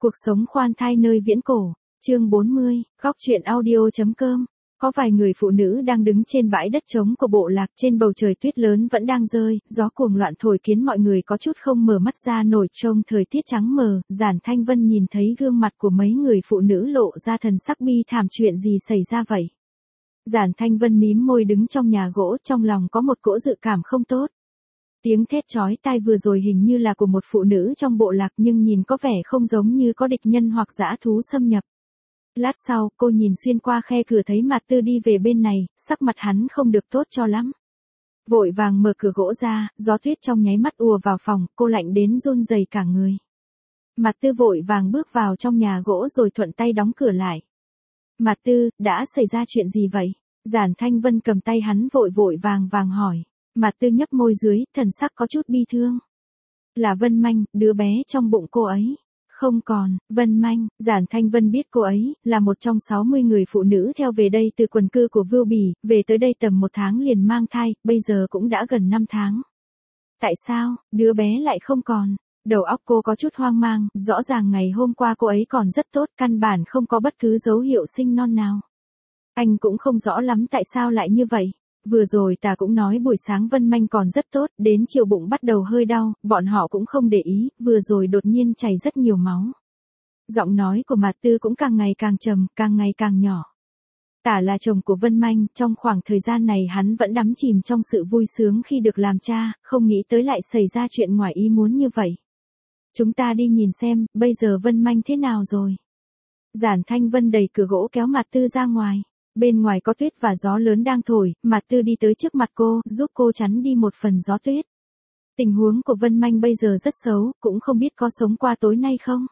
Cuộc sống khoan thai nơi viễn cổ, chương 40, góc truyện audio.com. Có vài người phụ nữ đang đứng trên bãi đất trống của bộ lạc, trên bầu trời tuyết lớn vẫn đang rơi, gió cuồng loạn thổi khiến mọi người có chút không mở mắt ra nổi. Trông thời tiết trắng mờ, Giản Thanh Vân nhìn thấy gương mặt của mấy người phụ nữ lộ ra thần sắc bi thảm. Chuyện gì xảy ra vậy? Giản Thanh Vân mím môi đứng trong nhà gỗ, trong lòng có một cỗ dự cảm không tốt. Tiếng thét chói tai vừa rồi hình như là của một phụ nữ trong bộ lạc, nhưng nhìn có vẻ không giống như có địch nhân hoặc dã thú xâm nhập. Lát sau, cô nhìn xuyên qua khe cửa thấy Mạt Tư đi về bên này, sắc mặt hắn không được tốt cho lắm. Vội vàng mở cửa gỗ ra, gió tuyết trong nháy mắt ùa vào phòng, cô lạnh đến run rẩy cả người. Mạt Tư vội vàng bước vào trong nhà gỗ rồi thuận tay đóng cửa lại. Mạt Tư, đã xảy ra chuyện gì vậy? Giản Thanh Vân cầm tay hắn vội vàng hỏi. Mạt Tư nhấp môi dưới, thần sắc có chút bi thương. Là Vân Manh, đứa bé trong bụng cô ấy. Không còn, Vân Manh. Giản Thanh Vân biết cô ấy là một trong 60 người phụ nữ theo về đây từ quần cư của Vưu Bỉ, về tới đây tầm 1 tháng liền mang thai, bây giờ cũng đã gần 5 tháng. Tại sao, đứa bé lại không còn? Đầu óc cô có chút hoang mang, rõ ràng ngày hôm qua cô ấy còn rất tốt, căn bản không có bất cứ dấu hiệu sinh non nào. Anh cũng không rõ lắm tại sao lại như vậy. Vừa rồi ta cũng nói buổi sáng Vân Manh còn rất tốt, đến chiều bụng bắt đầu hơi đau, bọn họ cũng không để ý, vừa rồi đột nhiên chảy rất nhiều máu. Giọng nói của Mạt Tư cũng càng ngày càng trầm, càng ngày càng nhỏ. Tả là chồng của Vân Manh, trong khoảng thời gian này hắn vẫn đắm chìm trong sự vui sướng khi được làm cha, không nghĩ tới lại xảy ra chuyện ngoài ý muốn như vậy. Chúng ta đi nhìn xem, bây giờ Vân Manh thế nào rồi? Giản Thanh Vân đẩy cửa gỗ kéo Mạt Tư ra ngoài. Bên ngoài có tuyết và gió lớn đang thổi, Mạt Tư đi tới trước mặt cô, giúp cô chắn đi một phần gió tuyết. Tình huống của Vân Manh bây giờ rất xấu, cũng không biết có sống qua tối nay không.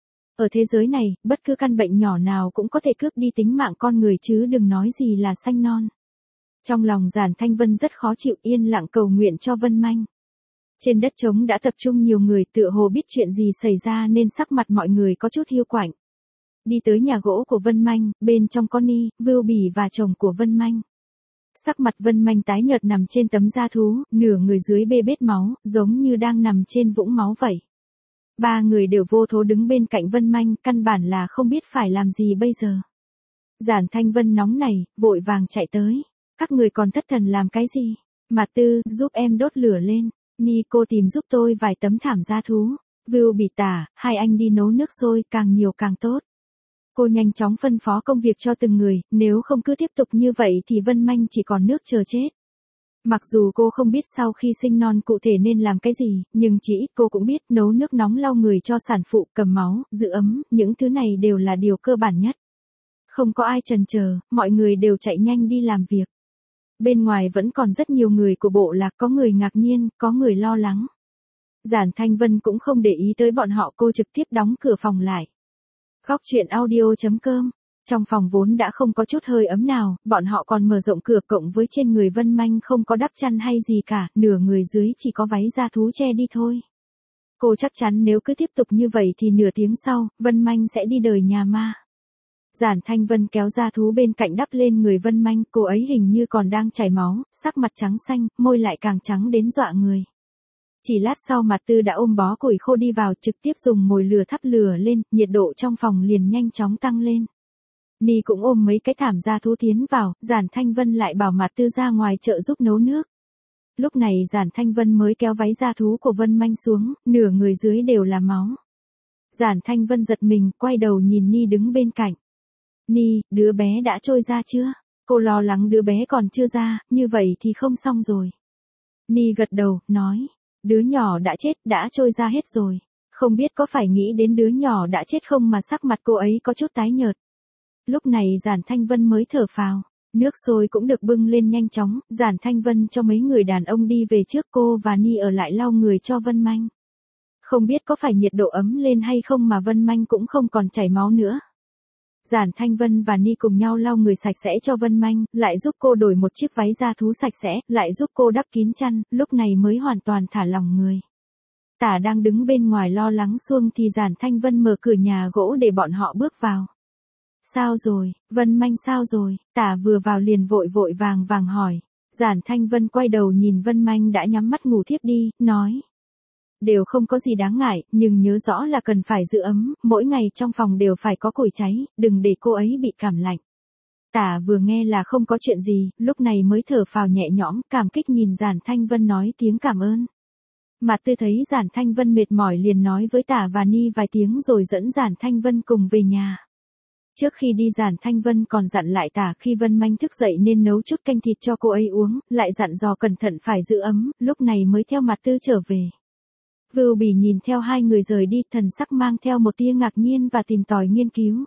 Ở thế giới này, bất cứ căn bệnh nhỏ nào cũng có thể cướp đi tính mạng con người chứ đừng nói gì là sanh non. Trong lòng Giản Thanh Vân rất khó chịu, yên lặng cầu nguyện cho Vân Manh. Trên đất trống đã tập trung nhiều người, tựa hồ biết chuyện gì xảy ra nên sắc mặt mọi người có chút hiu quạnh. Đi tới nhà gỗ của Vân Manh, bên trong có Ni, Vưu Bỉ và chồng của Vân Manh. Sắc mặt Vân Manh tái nhợt nằm trên tấm da thú, nửa người dưới bê bết máu, giống như đang nằm trên vũng máu vậy. Ba người đều vô thố đứng bên cạnh Vân Manh, căn bản là không biết phải làm gì bây giờ. Giản Thanh Vân nóng nảy, vội vàng chạy tới. Các người còn thất thần làm cái gì? Mạt Tư, giúp em đốt lửa lên. Ni, cô tìm giúp tôi vài tấm thảm da thú. Vưu Bỉ tả, hai anh đi nấu nước sôi, càng nhiều càng tốt. Cô nhanh chóng phân phó công việc cho từng người, nếu không cứ tiếp tục như vậy thì Vân Manh chỉ còn nước chờ chết. Mặc dù cô không biết sau khi sinh non cụ thể nên làm cái gì, nhưng chỉ ít cô cũng biết nấu nước nóng lau người cho sản phụ, cầm máu, giữ ấm, những thứ này đều là điều cơ bản nhất. Không có ai chần chờ, mọi người đều chạy nhanh đi làm việc. Bên ngoài vẫn còn rất nhiều người của bộ lạc, có người ngạc nhiên, có người lo lắng. Giản Thanh Vân cũng không để ý tới bọn họ, cô trực tiếp đóng cửa phòng lại. Góc truyện audio.com. Trong phòng vốn đã không có chút hơi ấm nào, bọn họ còn mở rộng cửa, cộng với trên người Vân Manh không có đắp chăn hay gì cả, nửa người dưới chỉ có váy da thú che đi thôi. Cô chắc chắn nếu cứ tiếp tục như vậy thì nửa tiếng sau, Vân Manh sẽ đi đời nhà ma. Giản Thanh Vân kéo da thú bên cạnh đắp lên người Vân Manh, cô ấy hình như còn đang chảy máu, sắc mặt trắng xanh, môi lại càng trắng đến dọa người. Chỉ lát sau Mạt Tư đã ôm bó củi khô đi vào, trực tiếp dùng mồi lửa thắp lửa lên, nhiệt độ trong phòng liền nhanh chóng tăng lên. Ni cũng ôm mấy cái thảm da thú tiến vào, Giản Thanh Vân lại bảo Mạt Tư ra ngoài chợ giúp nấu nước. Lúc này Giản Thanh Vân mới kéo váy da thú của Vân Manh xuống, nửa người dưới đều là máu. Giản Thanh Vân giật mình, quay đầu nhìn Ni đứng bên cạnh. Ni, đứa bé đã trôi ra chưa? Cô lo lắng đứa bé còn chưa ra, như vậy thì không xong rồi. Ni gật đầu, nói. Đứa nhỏ đã chết, đã trôi ra hết rồi. Không biết có phải nghĩ đến đứa nhỏ đã chết không mà sắc mặt cô ấy có chút tái nhợt. Lúc này Giản Thanh Vân mới thở phào. Nước sôi cũng được bưng lên nhanh chóng, Giản Thanh Vân cho mấy người đàn ông đi về trước, cô và Ni ở lại lau người cho Vân Manh. Không biết có phải nhiệt độ ấm lên hay không mà Vân Manh cũng không còn chảy máu nữa. Giản Thanh Vân và Ni cùng nhau lau người sạch sẽ cho Vân Manh, lại giúp cô đổi một chiếc váy da thú sạch sẽ, lại giúp cô đắp kín chăn, lúc này mới hoàn toàn thả lỏng người. Tả đang đứng bên ngoài lo lắng suông thì Giản Thanh Vân mở cửa nhà gỗ để bọn họ bước vào. Sao rồi, Vân Manh sao rồi? Tả vừa vào liền vội vàng hỏi. Giản Thanh Vân quay đầu nhìn Vân Manh đã nhắm mắt ngủ thiếp đi, nói. đều không có gì đáng ngại, nhưng nhớ rõ là cần phải giữ ấm, mỗi ngày trong phòng đều phải có củi cháy, đừng để cô ấy bị cảm lạnh. Tả vừa nghe là không có chuyện gì, lúc này mới thở phào nhẹ nhõm, cảm kích nhìn Giản Thanh Vân nói tiếng cảm ơn. Mạt Tư thấy Giản Thanh Vân mệt mỏi liền nói với Tả và Ni vài tiếng rồi dẫn Giản Thanh Vân cùng về nhà. Trước khi đi Giản Thanh Vân còn dặn lại Tả khi Vân Manh thức dậy nên nấu chút canh thịt cho cô ấy uống, lại dặn dò cẩn thận phải giữ ấm, lúc này mới theo Mạt Tư trở về. Vưu Bỉ nhìn theo hai người rời đi, thần sắc mang theo một tia ngạc nhiên và tìm tòi nghiên cứu.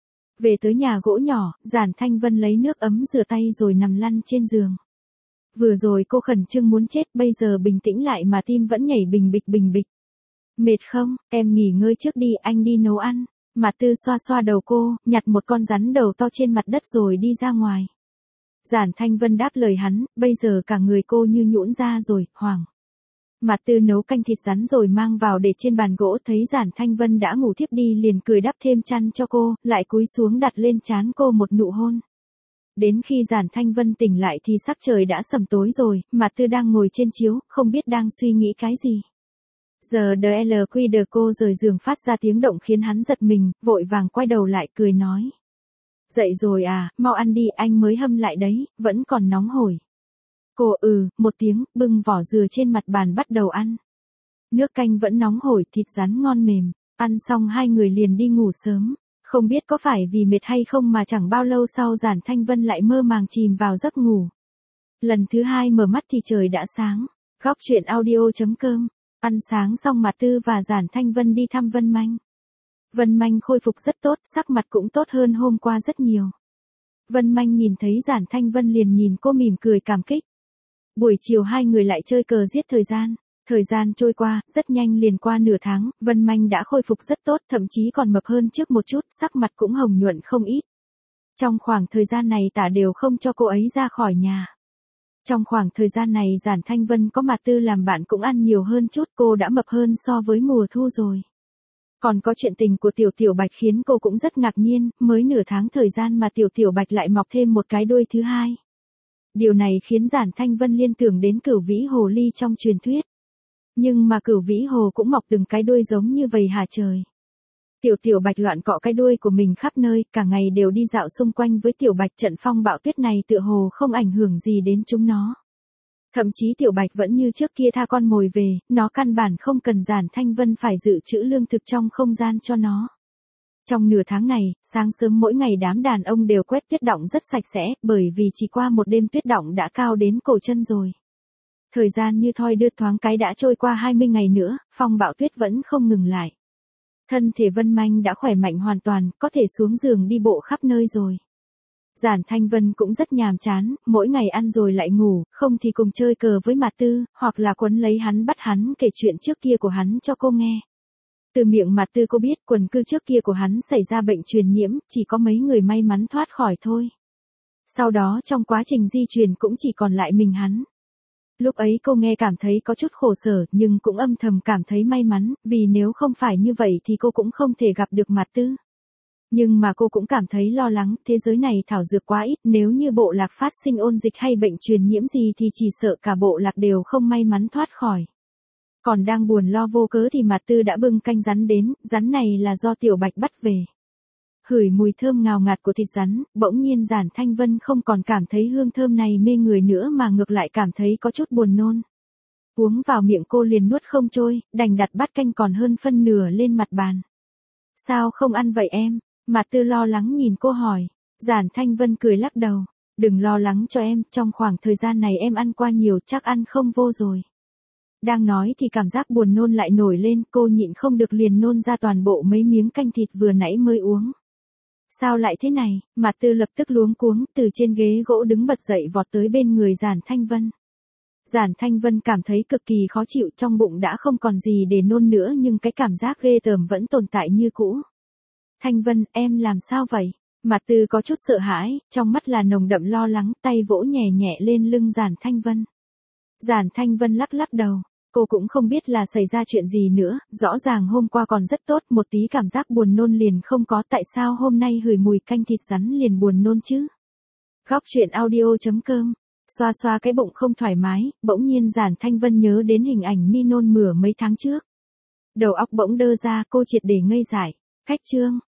Về tới nhà gỗ nhỏ, Giản Thanh Vân lấy nước ấm rửa tay rồi nằm lăn trên giường. Vừa rồi cô khẩn trương muốn chết, bây giờ bình tĩnh lại mà tim vẫn nhảy bình bịch bình bịch. Mệt không, em nghỉ ngơi trước đi, anh đi nấu ăn. Mạt Tư xoa xoa đầu cô, nhặt một con rắn đầu to trên mặt đất rồi đi ra ngoài. Giản Thanh Vân đáp lời hắn, bây giờ cả người cô như nhũn ra rồi, hoảng. Mạt Tư nấu canh thịt rắn rồi mang vào để trên bàn gỗ, thấy Giản Thanh Vân đã ngủ thiếp đi liền cười đắp thêm chăn cho cô, lại cúi xuống đặt lên trán cô một nụ hôn. Đến khi Giản Thanh Vân tỉnh lại thì sắc trời đã sầm tối rồi, Mạt Tư đang ngồi trên chiếu, không biết đang suy nghĩ cái gì. Giờ DLQ cô rời giường phát ra tiếng động khiến hắn giật mình, vội vàng quay đầu lại cười nói. Dậy rồi à, mau ăn đi, anh mới hâm lại đấy, vẫn còn nóng hổi. Cô một tiếng, bưng vỏ dừa trên mặt bàn bắt đầu ăn. Nước canh vẫn nóng hổi, thịt rắn ngon mềm, ăn xong hai người liền đi ngủ sớm. Không biết có phải vì mệt hay không mà chẳng bao lâu sau Giản Thanh Vân lại mơ màng chìm vào giấc ngủ. Lần thứ hai mở mắt thì trời đã sáng. Góc truyện audio.com. Ăn sáng xong Mạt Tư và Giản Thanh Vân đi thăm Vân Manh. Vân Manh khôi phục rất tốt, sắc mặt cũng tốt hơn hôm qua rất nhiều. Vân Manh nhìn thấy Giản Thanh Vân liền nhìn cô mỉm cười cảm kích. Buổi chiều hai người lại chơi cờ giết thời gian. Thời gian trôi qua, rất nhanh liền qua nửa tháng, Vân Manh đã khôi phục rất tốt, thậm chí còn mập hơn trước một chút, sắc mặt cũng hồng nhuận không ít. Trong khoảng thời gian này Tả đều không cho cô ấy ra khỏi nhà. Trong khoảng thời gian này Giản Thanh Vân có Mạt Tư làm bạn cũng ăn nhiều hơn chút, cô đã mập hơn so với mùa thu rồi. Còn có chuyện tình của Tiểu Bạch khiến cô cũng rất ngạc nhiên, mới nửa tháng thời gian mà Tiểu Bạch lại mọc thêm một cái đuôi thứ hai. Điều này khiến Giản Thanh Vân liên tưởng đến Cửu Vĩ Hồ Ly trong truyền thuyết. Nhưng mà Cửu Vĩ Hồ cũng mọc từng cái đuôi giống như vậy hả trời. Tiểu Bạch loạn cọ cái đuôi của mình khắp nơi, cả ngày đều đi dạo xung quanh với Tiểu Bạch, trận phong bạo tuyết này tựa hồ không ảnh hưởng gì đến chúng nó. Thậm chí Tiểu Bạch vẫn như trước kia tha con mồi về, nó căn bản không cần Giản Thanh Vân phải dự trữ lương thực trong không gian cho nó. Trong nửa tháng này, sáng sớm mỗi ngày đám đàn ông đều quét tuyết đọng rất sạch sẽ, bởi vì chỉ qua một đêm tuyết đọng đã cao đến cổ chân rồi. Thời gian như thoi đưa thoáng cái đã trôi qua 20 ngày nữa, phong bạo tuyết vẫn không ngừng lại. Thân thể Vân Manh đã khỏe mạnh hoàn toàn, có thể xuống giường đi bộ khắp nơi rồi. Giản Thanh Vân cũng rất nhàm chán, mỗi ngày ăn rồi lại ngủ, không thì cùng chơi cờ với Mạt Tư, hoặc là quấn lấy hắn bắt hắn kể chuyện trước kia của hắn cho cô nghe. Từ miệng Mạt Tư cô biết quần cư trước kia của hắn xảy ra bệnh truyền nhiễm, chỉ có mấy người may mắn thoát khỏi thôi. Sau đó trong quá trình di truyền cũng chỉ còn lại mình hắn. Lúc ấy cô nghe cảm thấy có chút khổ sở, nhưng cũng âm thầm cảm thấy may mắn, vì nếu không phải như vậy thì cô cũng không thể gặp được Mạt Tư. Nhưng mà cô cũng cảm thấy lo lắng, thế giới này thảo dược quá ít, nếu như bộ lạc phát sinh ôn dịch hay bệnh truyền nhiễm gì thì chỉ sợ cả bộ lạc đều không may mắn thoát khỏi. Còn đang buồn lo vô cớ thì Mạt Tư đã bưng canh rắn đến, rắn này là do Tiểu Bạch bắt về. Hửi mùi thơm ngào ngạt của thịt rắn, bỗng nhiên Giản Thanh Vân không còn cảm thấy hương thơm này mê người nữa mà ngược lại cảm thấy có chút buồn nôn. Uống vào miệng cô liền nuốt không trôi, đành đặt bát canh còn hơn phân nửa lên mặt bàn. Sao không ăn vậy em? Mạt Tư lo lắng nhìn cô hỏi. Giản Thanh Vân cười lắc đầu. Đừng lo lắng cho em, trong khoảng thời gian này em ăn qua nhiều chắc ăn không vô rồi. Đang nói thì cảm giác buồn nôn lại nổi lên, cô nhịn không được liền nôn ra toàn bộ mấy miếng canh thịt vừa nãy mới uống. Sao lại thế này? Mạt Tư lập tức luống cuống, từ trên ghế gỗ đứng bật dậy vọt tới bên người Giản Thanh Vân. Giản Thanh Vân cảm thấy cực kỳ khó chịu, trong bụng đã không còn gì để nôn nữa nhưng cái cảm giác ghê tởm vẫn tồn tại như cũ. Thanh Vân, em làm sao vậy? Mạt Tư có chút sợ hãi, trong mắt là nồng đậm lo lắng, tay vỗ nhẹ nhẹ lên lưng Giản Thanh Vân. Giản Thanh Vân lắc lắc đầu. Cô cũng không biết là xảy ra chuyện gì nữa, rõ ràng hôm qua còn rất tốt, một tí cảm giác buồn nôn liền không có, tại sao hôm nay hửi mùi canh thịt rắn liền buồn nôn chứ? Góc truyện audio.com. Xoa xoa cái bụng không thoải mái, bỗng nhiên Giản Thanh Vân nhớ đến hình ảnh Ni nôn mửa mấy tháng trước. Đầu óc bỗng đơ ra, cô triệt để ngây dại. Khách trương,